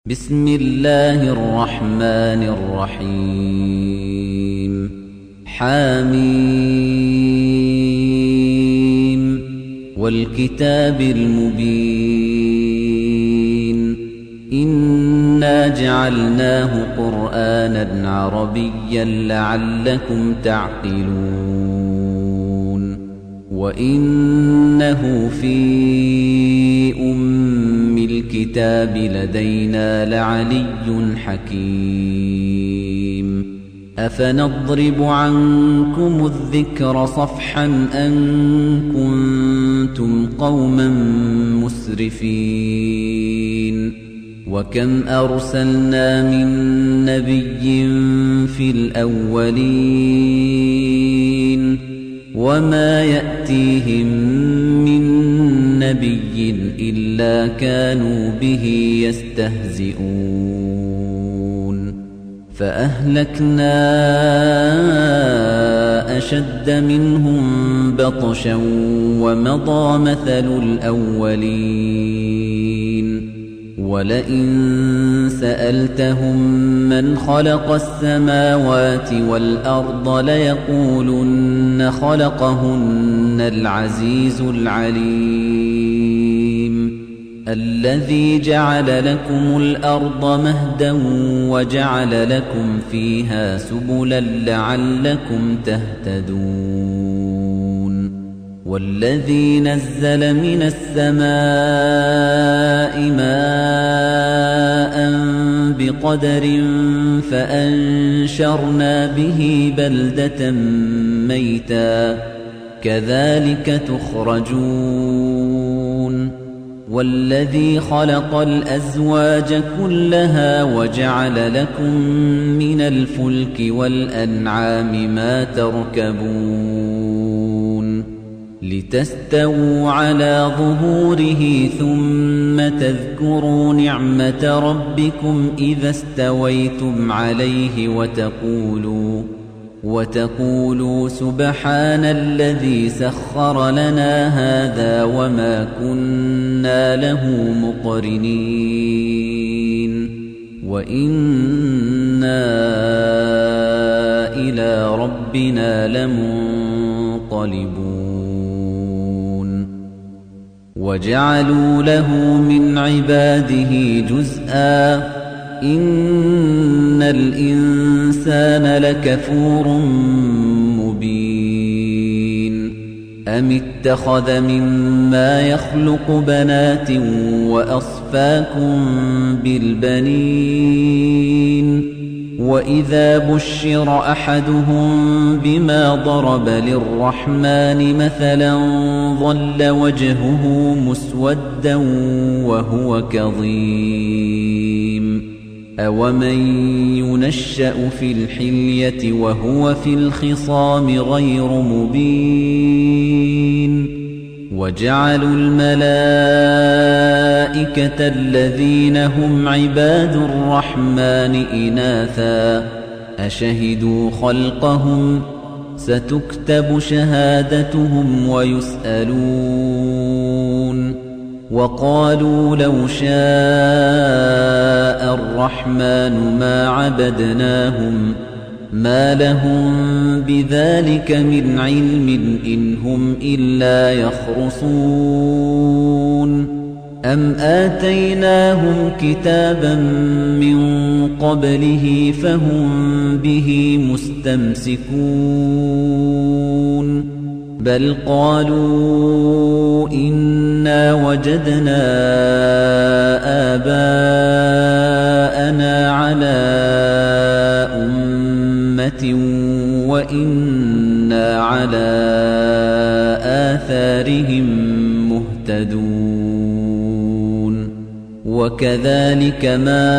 بسم الله الرحمن الرحيم حميم والكتاب المبين إنا جعلناه قرآنا عربيا لعلكم تعقلون وإنه في الكتاب لدينا لعلي حكيم أفنضرب عنكم الذكر صفحا أن كنتم قوما مسرفين وكم أرسلنا من نبي في الأولين وما يأتيهم من نبي إلا كانوا به يستهزئون فأهلكنا أشد منهم بطشا ومضى مثل الأولين ولئن سألتهم من خلق السماوات والأرض ليقولن خلقهن العزيز العليم الذي جعل لكم الأرض مهدا وجعل لكم فيها سبلا لعلكم تهتدون والذي نزل من السماء ماء بقدر فأنشرنا به بلدة ميتا كذلك تخرجون والذي خلق الأزواج كلها وجعل لكم من الفلك والأنعام ما تركبون لتستووا على ظهوره ثم تذكروا نعمة ربكم إذا استويتم عليه وتقولوا سبحان الذي سخر لنا هذا وما كنا له مقرنين وإنا إلى ربنا لمنقلبون وجعلوا له من عباده جزءا إن الإنسان لكفور مبين أم اتخذ مما يخلق بنات وأصفاكم بالبنين وإذا بشر أحدهم بما ضرب للرحمن مثلا ظل وجهه مسودا وهو كظيم أومن ينشأ في الحلية وهو في الخصام غير مبين وجعلوا الملائكة الذين هم عباد الرحمن إناثا أشهدوا خلقهم ستكتب شهادتهم ويسألون وقالوا لو شاء الرحمن ما عبدناهم ما لهم بذلك من علم إن هم إلا يخرصون أم آتيناهم كتابا من قبله فهم به مستمسكون بل قالوا إنا وجدنا آباءنا على أمة وإنا على آثارهم مهتدون وكذلك ما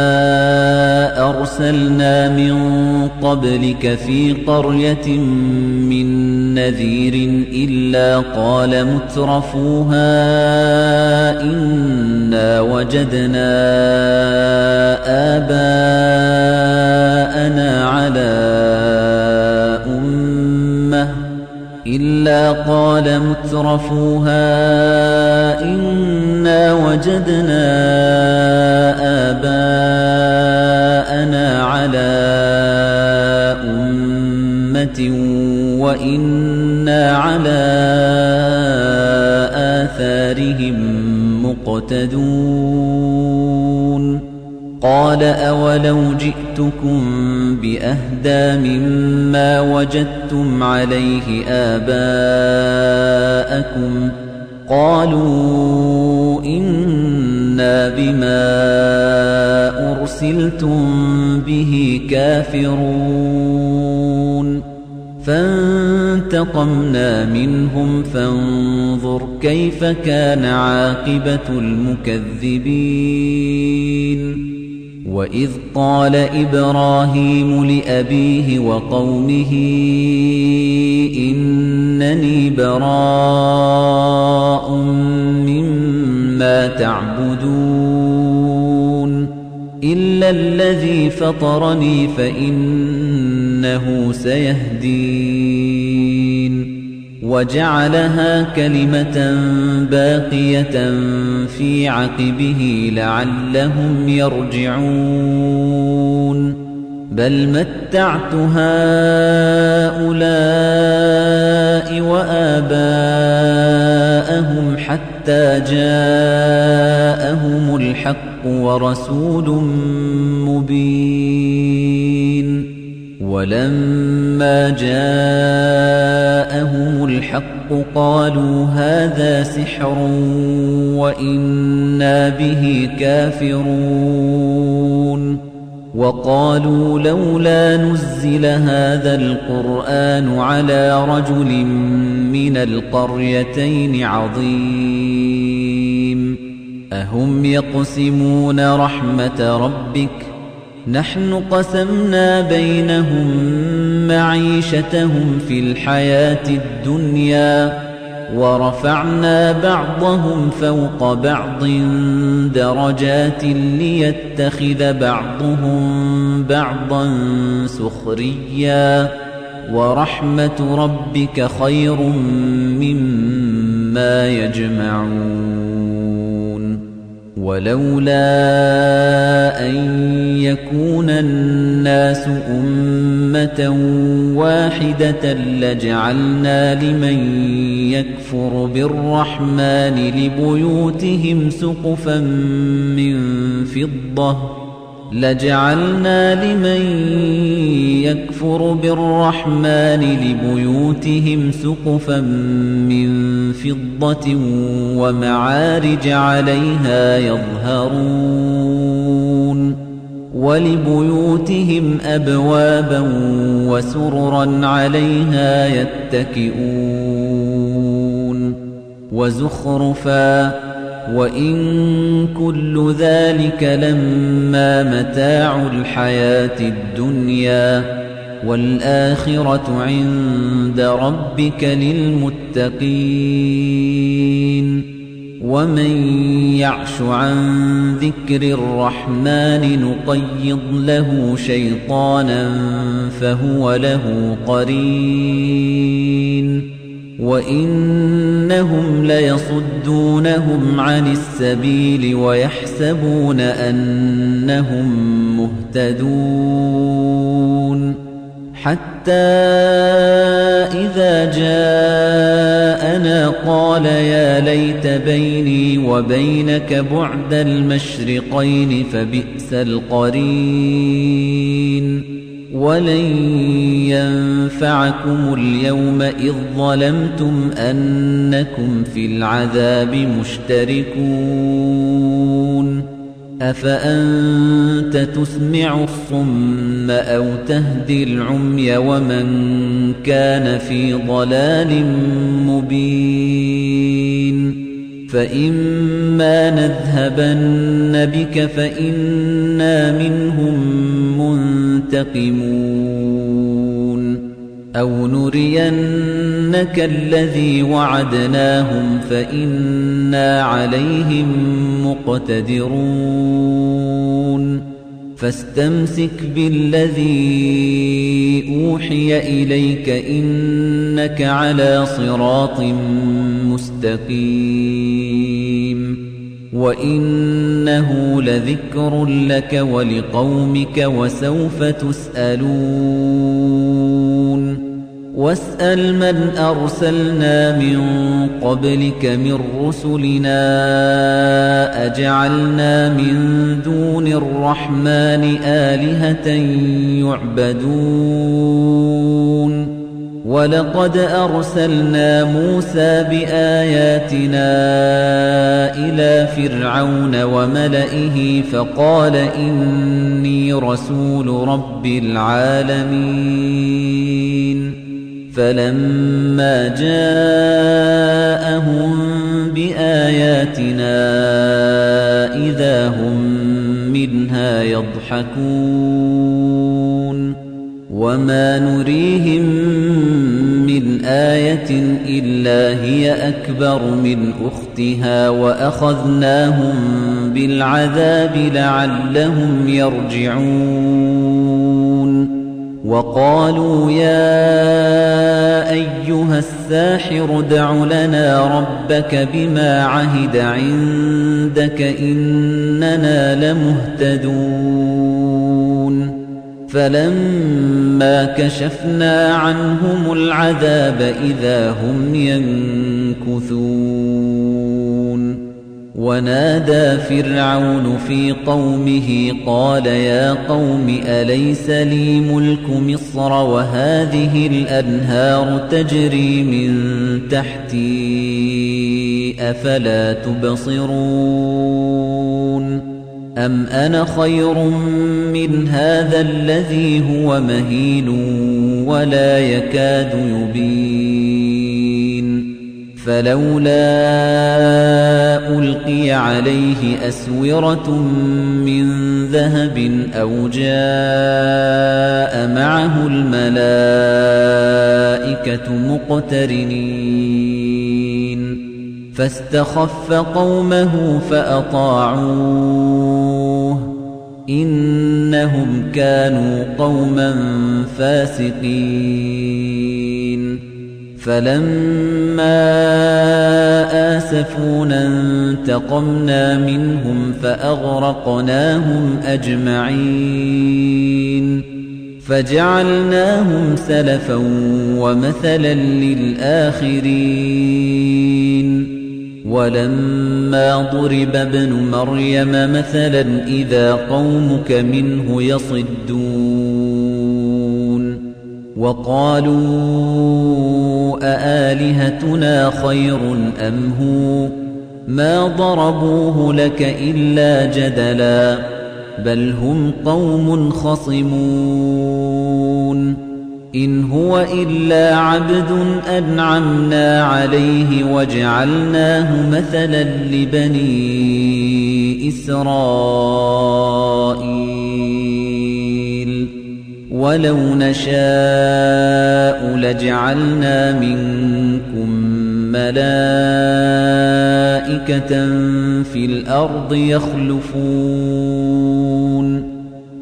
أرسلنا من قبلك في قرية من نذير إلا قال مترفوها إنا وجدنا آباءنا على أمة إلا قال مترفوها إنا وجدنا آباءنا أنا على أمة وإنا على آثارهم مقتدون قال أولو جئتكم بأهدى مما وجدتم عليه آباءكم قالوا إنا بما أرسلتم به كافرون فانتقمنا منهم فانظر كيف كان عاقبة المكذبين وإذ قال إبراهيم لأبيه وقومه إنني براء مما تعبدون إلا الذي فطرني فإنه سيهدين وجعلها كلمة باقية في عقبه لعلهم يرجعون بل متعت هؤلاء وآباءهم حتى جاءهم الحق ورسول مبين ولما جاءهم الحق قالوا هذا سحر وإنا به كافرون وقالوا لولا نزل هذا القرآن على رجل من القريتين عظيم أهم يقسمون رحمة ربك نحن قسمنا بينهم معيشتهم في الحياة الدنيا ورفعنا بعضهم فوق بعض درجات ليتخذ بعضهم بعضا سخريا ورحمة ربك خير مما يجمعون ولولا أن يكون الناس أمة واحدة لجعلنا لمن يكفر بالرحمن لبيوتهم سقفا من فضة ومعارج عليها يظهرون ولبيوتهم أبوابا وسررا عليها يتكئون وزخرفا وإن كل ذلك لما متاع الحياة الدنيا والآخرة عند ربك للمتقين ومن يعش عن ذكر الرحمن نقيض له شيطانا فهو له قرين وإنهم ليصدونهم عن السبيل ويحسبون أنهم مهتدون حتى إذا جاءنا قال يا ليت بيني وبينك بعد المشرقين فبئس القرين ولن ينفعكم اليوم إذ ظلمتم أنكم في العذاب مشتركون أفأنت تسمع الصم أو تهدي العمي ومن كان في ضلال مبين فإما نذهبن بك فإنا منهم منتقمون أو نرينك الذي وعدناهم فإنا عليهم مقتدرون فاستمسك بالذي أوحي إليك إنك على صراط مستقيم وإنه لذكر لك ولقومك وسوف تسألون واسأل من أرسلنا من قبلك من رسلنا أجعلنا من دون الرحمن آلهة يعبدون ولقد أرسلنا موسى بآياتنا إلى فرعون وملئه فقال إني رسول رب العالمين فلما جاءهم بآياتنا إذا هم منها يضحكون وما نريهم من آية إلا هي أكبر من أختها وأخذناهم بالعذاب لعلهم يرجعون وقالوا يا أيها الساحر ادع لنا ربك بما عهد عندك إننا لمهتدون فلما كشفنا عنهم العذاب إذا هم ينكثون ونادى فرعون في قومه قال يا قوم أليس لي ملك مصر وهذه الأنهار تجري من تحتي أفلا تبصرون أم أنا خير من هذا الذي هو مهين ولا يكاد يبين فلولا ألقي عليه أسورة من ذهب أو جاء معه الملائكة مقترنين فاستخف قومه فأطاعوه إنهم كانوا قوما فاسقين فلما آسفونا انتقمنا منهم فأغرقناهم أجمعين فجعلناهم سلفا ومثلا للآخرين ولما ضرب ابن مريم مثلا إذا قومك منه يصدون وقالوا أآلهتنا خير أم هو ما ضربوه لك إلا جدلا بل هم قوم خصمون إن هو إلا عبد أنعمنا عليه وجعلناه مثلا لبني إسرائيل ولو نشاء لجعلنا منكم ملائكة في الأرض يخلفون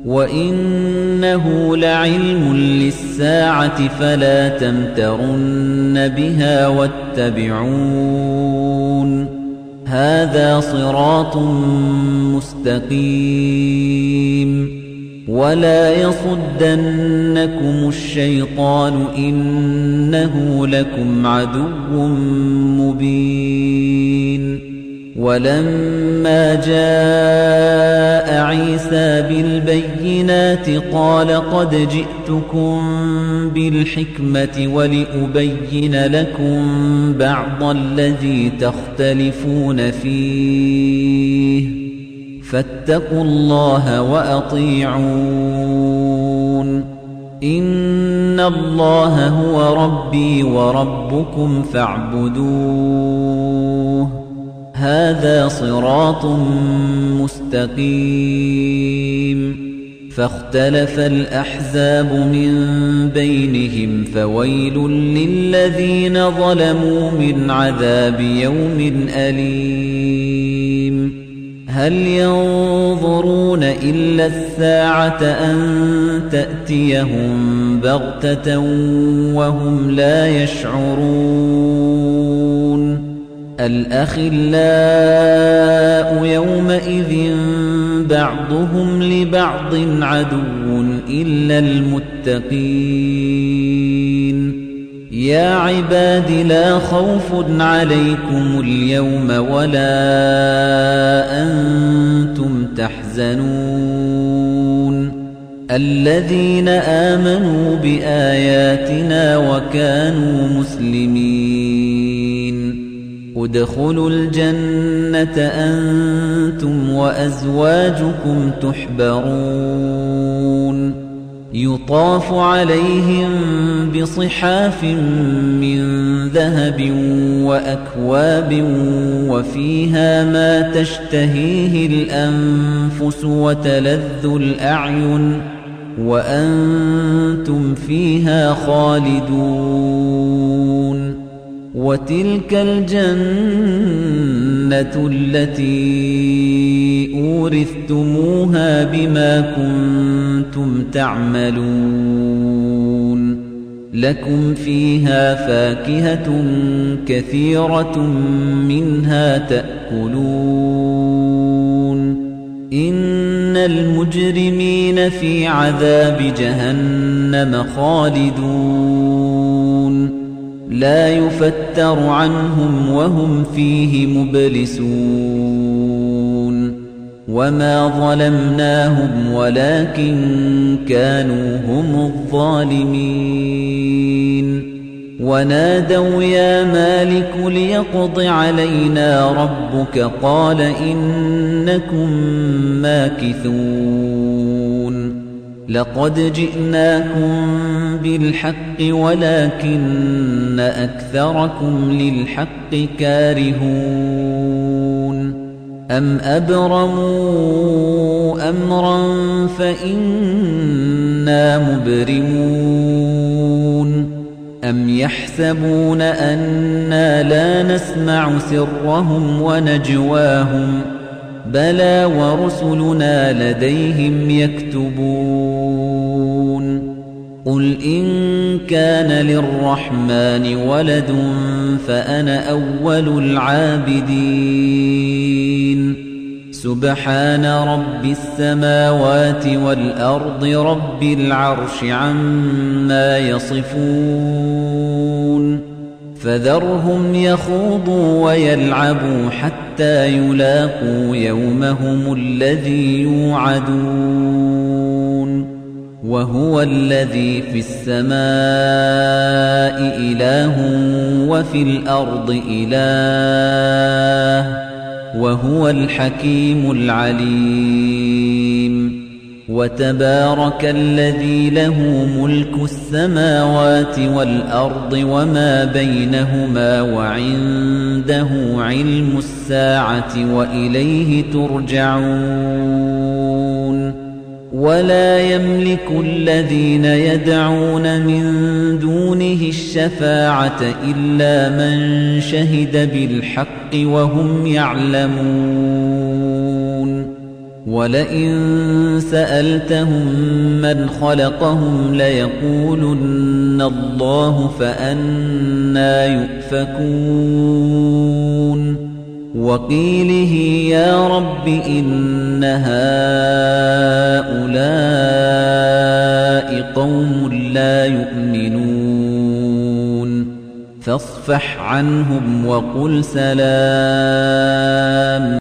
وإنه لعلم للساعة فلا تمترن بها واتبعون هذا صراط مستقيم ولا يصدنكم الشيطان إنه لكم عدو مبين ولما جاء عيسى بالبينات قال قد جئتكم بالحكمة ولأبين لكم بعض الذي تختلفون فيه فاتقوا الله وأطيعون إن الله هو ربي وربكم فاعبدوه هذا صراط مستقيم فاختلف الأحزاب من بينهم فويل للذين ظلموا من عذاب يوم أليم هل ينظرون إلا الساعة أن تأتيهم بغتة وهم لا يشعرون الأخلاء يومئذ بعضهم لبعض عدو إلا المتقين يا عباد لا خوف عليكم اليوم ولا أنتم تحزنون الذين آمنوا بآياتنا وكانوا مسلمين ادخلوا الجنة أنتم وأزواجكم تحبرون يطاف عليهم بصحاف من ذهب وأكواب وفيها ما تشتهيه الأنفس وتلذ الأعين وأنتم فيها خالدون وتلك الجنة التي أورثتموها بما كنتم تعملون لكم فيها فاكهة كثيرة منها تأكلون إن المجرمين في عذاب جهنم خالدون لا يفتر عنهم وهم فيه مبلسون وما ظلمناهم ولكن كانوا هم الظالمين ونادوا يا مالك ليقض علينا ربك قال إنكم ماكثون لقد جئناكم بالحق ولكن أكثركم للحق كارهون أم أبرموا أمرا فإنا مبرمون أم يحسبون أنا لا نسمع سرهم ونجواهم بلى ورسلنا لديهم يكتبون قل إن كان للرحمن ولد فأنا أول العابدين سبحان رب السماوات والأرض رب العرش عما يصفون فذرهم يخوضوا ويلعبوا حتى يلاقوا يومهم الذي يوعدون وهو الذي في السماء إله وفي الأرض إله وهو الحكيم العليم وتبارك الذي له ملك السماوات والأرض وما بينهما وعنده علم الساعة وإليه ترجعون ولا يملك الذين يدعون من دونه الشفاعة إلا من شهد بالحق وهم يعلمون ولئن سألتهم من خلقهم ليقولن الله فأنى يؤفكون وقيله يا رب إن هؤلاء قوم لا يؤمنون فاصفح عنهم وقل سلام